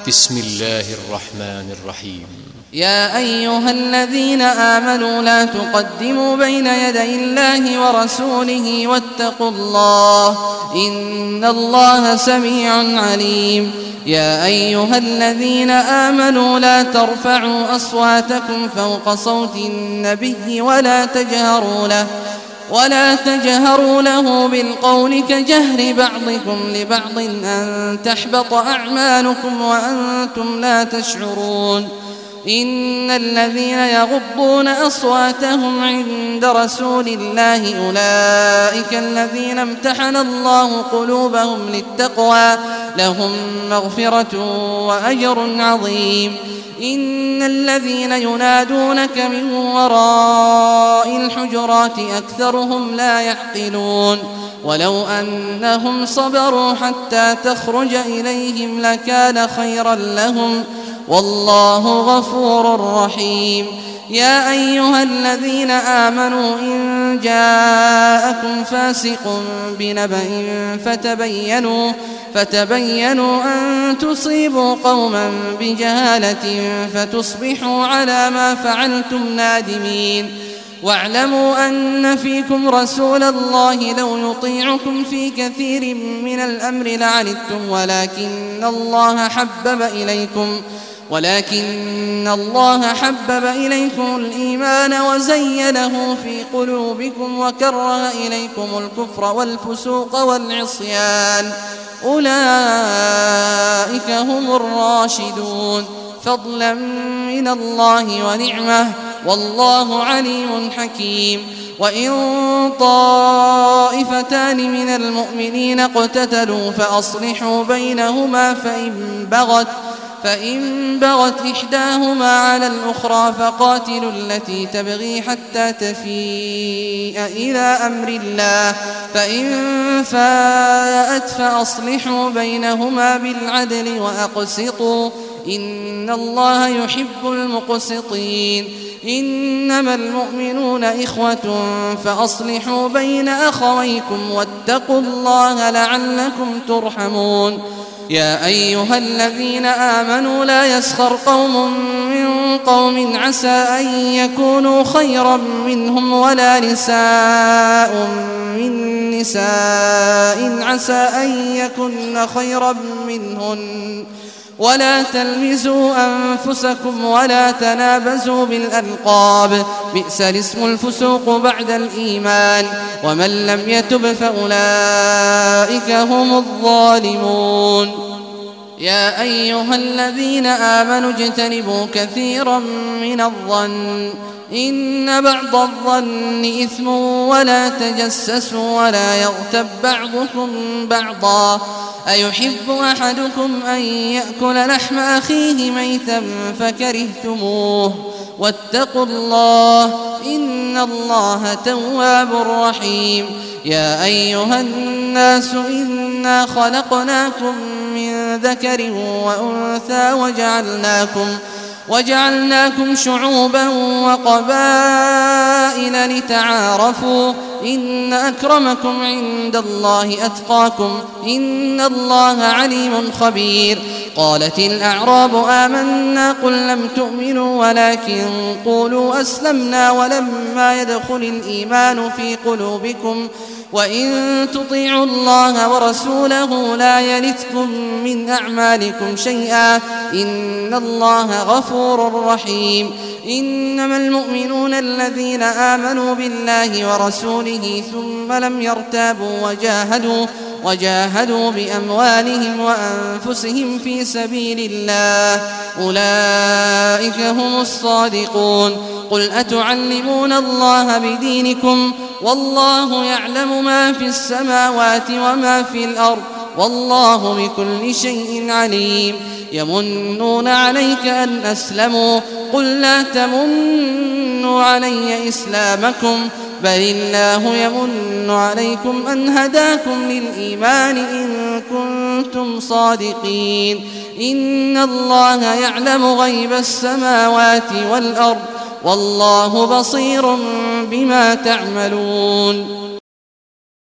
بسم الله الرحمن الرحيم. يا أيها الذين آمنوا لا تقدموا بين يدي الله ورسوله واتقوا الله إن الله سميع عليم. يا أيها الذين آمنوا لا ترفعوا أصواتكم فوق صوت النبي ولا تجهروا له بالقول كجهر بعضكم لبعض أن تحبط أعمالكم وأنتم لا تشعرون. إن الذين يغضون أصواتهم عند رسول الله أولئك الذين امتحن الله قلوبهم للتقوى لهم مغفرة وأجر عظيم. إن الذين ينادونك من وراء الحجرات أكثرهم لا يعقلون. ولو أنهم صبروا حتى تخرج إليهم لكان خيرا لهم والله غفور رحيم. يا أيها الذين آمنوا إن جاءكم فاسق بنبأ فتبينوا أن تصيبوا قوما بجهالة فتصبحوا على ما فعلتم نادمين. واعلموا أن فيكم رسول الله لو يطيعكم في كثير من الأمر لعنتم ولكن الله حبب إليكم الإيمان وزينه في قلوبكم وكره إليكم الكفر والفسوق والعصيان أولئك هم الراشدون فضلا من الله ونعمة والله عليم حكيم. وإن طائفتان من المؤمنين اقتتلوا فأصلحوا بينهما فإن بغت إحداهما على الأخرى فقاتلوا التي تبغي حتى تفيء إلى أمر الله فإن فاءت فأصلحوا بينهما بالعدل وأقسطوا إن الله يحب المقسطين. إنما المؤمنون إخوة فأصلحوا بين أخويكم واتقوا الله لعلكم ترحمون. يا أيها الذين آمنوا لا يسخر قوم من قوم عسى أن يكونوا خيرا منهم ولا نساء من نساء عسى أن يكن خيرا منهن ولا تلمزوا أنفسكم ولا تنابزوا بالألقاب بئس الاسم الفسوق بعد الإيمان ومن لم يتب فأولئك هم الظالمون. يا أيها الذين آمنوا اجتنبوا كثيرا من الظن إن بعض الظن إثم ولا تجسسوا ولا يغتب بعضكم بعضا أيحب أحدكم أن يأكل لحم أخيه ميتا فكرهتموه واتقوا الله إن الله تواب رحيم. يا أيها الناس إنا خلقناكم من ذكر وأنثى وجعلناكم شعوبا وقبائل لتعارفوا إن أكرمكم عند الله أتقاكم إن الله عليم خبير. قالت الأعراب آمنا قل لم تؤمنوا ولكن قولوا أسلمنا ولما يدخل الإيمان في قلوبكم وإن تطيعوا الله ورسوله لا يلتكم من أعمالكم شيئا إن الله غفور رحيم. إنما المؤمنون الذين آمنوا بالله ورسوله ثم لم يرتابوا وجاهدوا بأموالهم وأنفسهم في سبيل الله أولئك هم الصادقون. قل أتعلمون الله بدينكم والله يعلم ما في السماوات وما في الأرض والله بكل شيء عليم. يمنون عليك أن أسلموا قل لا تمنوا علي إسلامكم بل الله يمن عليكم أن هداكم للإيمان إن كنتم صادقين. إن الله يعلم غيب السماوات والأرض والله بصير بما تعملون.